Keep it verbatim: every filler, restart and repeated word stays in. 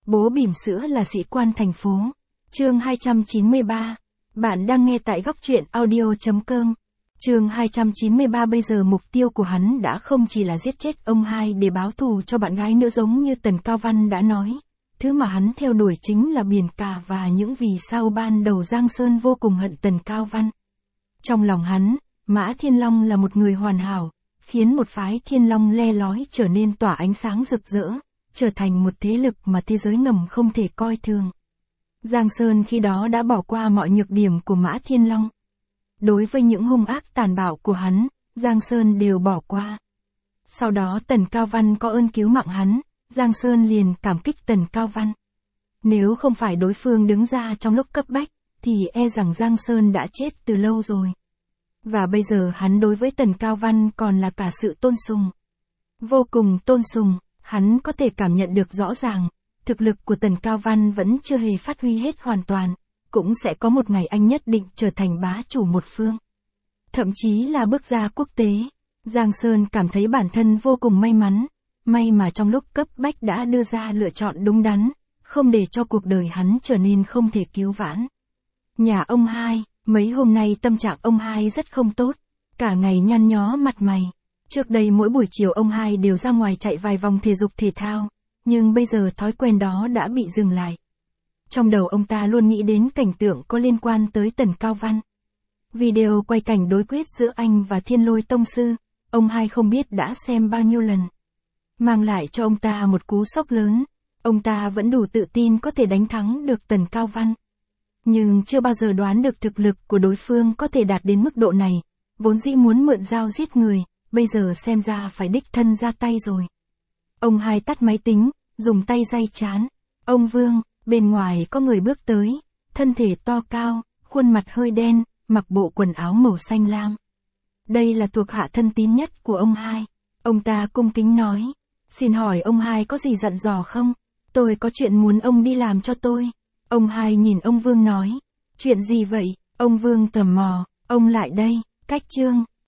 Bố bỉm sữa là sĩ quan thành phố. Chương hai trăm chín mươi ba. Bạn đang nghe tại góc truyện audio chấm com. Chương hai trăm chín mươi ba. Bây giờ mục tiêu của hắn đã không chỉ là giết chết ông hai để báo thù cho bạn gái nữa, giống như Tần Cao Văn đã nói. Thứ mà hắn theo đuổi chính là biển cả và những vì sao ban đầu Giang Sơn vô cùng hận Tần Cao Văn. Trong lòng hắn, Mã Thiên Long là một người hoàn hảo, khiến một phái Thiên Long le lói trở nên tỏa ánh sáng rực rỡ, trở thành một thế lực mà thế giới ngầm không thể coi thường. Giang Sơn khi đó đã bỏ qua mọi nhược điểm của Mã Thiên Long. Đối với những hung ác tàn bạo của hắn, Giang Sơn đều bỏ qua. Sau đó Tần Cao Văn có ơn cứu mạng hắn, Giang Sơn liền cảm kích Tần Cao Văn. Nếu không phải đối phương đứng ra trong lúc cấp bách, thì e rằng Giang Sơn đã chết từ lâu rồi. Và bây giờ hắn đối với Tần Cao Văn còn là cả sự tôn sùng. Vô cùng tôn sùng, hắn có thể cảm nhận được rõ ràng, thực lực của Tần Cao Văn vẫn chưa hề phát huy hết hoàn toàn, cũng sẽ có một ngày anh nhất định trở thành bá chủ một phương. Thậm chí là bước ra quốc tế, Giang Sơn cảm thấy bản thân vô cùng may mắn, may mà trong lúc cấp bách đã đưa ra lựa chọn đúng đắn, không để cho cuộc đời hắn trở nên không thể cứu vãn. Nhà ông hai, mấy hôm nay tâm trạng ông hai rất không tốt, cả ngày nhăn nhó mặt mày. Trước đây mỗi buổi chiều ông hai đều ra ngoài chạy vài vòng thể dục thể thao, nhưng bây giờ thói quen đó đã bị dừng lại. Trong đầu ông ta luôn nghĩ đến cảnh tượng có liên quan tới Tần Cao Văn. Video quay cảnh đối quyết giữa anh và Thiên Lôi Tông Sư, ông hai không biết đã xem bao nhiêu lần. Mang lại cho ông ta một cú sốc lớn, ông ta vẫn đủ tự tin có thể đánh thắng được Tần Cao Văn. Nhưng chưa bao giờ đoán được thực lực của đối phương có thể đạt đến mức độ này, vốn dĩ muốn mượn dao giết người, bây giờ xem ra phải đích thân ra tay rồi. Ông hai tắt máy tính, dùng tay day trán. Ông Vương, bên ngoài có người bước tới, thân thể to cao, khuôn mặt hơi đen, mặc bộ quần áo màu xanh lam. Đây là thuộc hạ thân tín nhất của ông hai. Ông ta cung kính nói, xin hỏi ông hai có gì dặn dò không? Tôi có chuyện muốn ông đi làm cho tôi. Ông hai nhìn ông Vương nói, chuyện gì vậy? Ông Vương tò mò, ông lại đây, cách chương.